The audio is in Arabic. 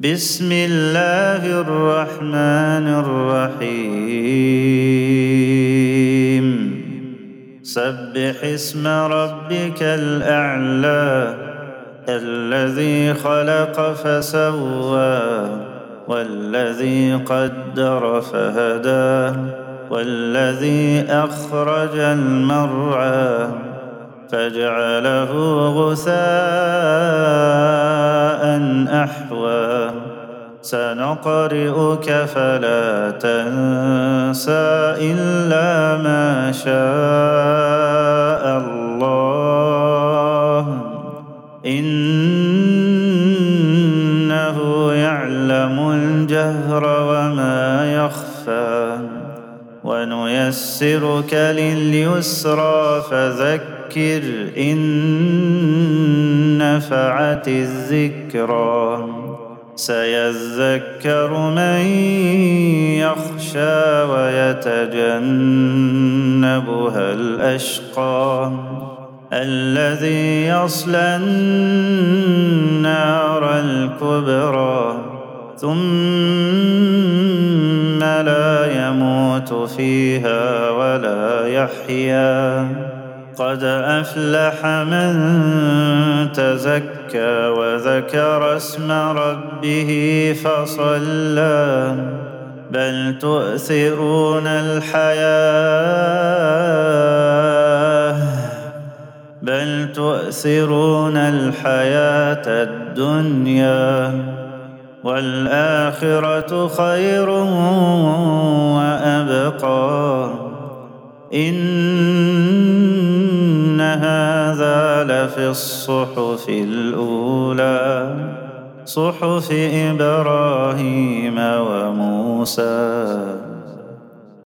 بسم الله الرحمن الرحيم سبح اسم ربك الأعلى الذي خلق فسوى والذي قدر فهدى والذي أخرج المرعى فجعله غثاء أحوى سنقرئك فلا تنسى إلا ما شاء الله إنه يعلم الجهر وما يخفى ونيسرك لليسرى فذكر إن نفعت الذكرى سيذكر من يخشى ويتجنبها الأشقى الذي يصلى النار الكبرى ثم لا يموت فيها ولا يحيا قد أفلح من تزكى وذكر اسم ربه فصلى بل تؤثرون الحياة الدنيا والآخرة خير وأبقى إن هذا لفي الصحف الأولى صحف إبراهيم وموسى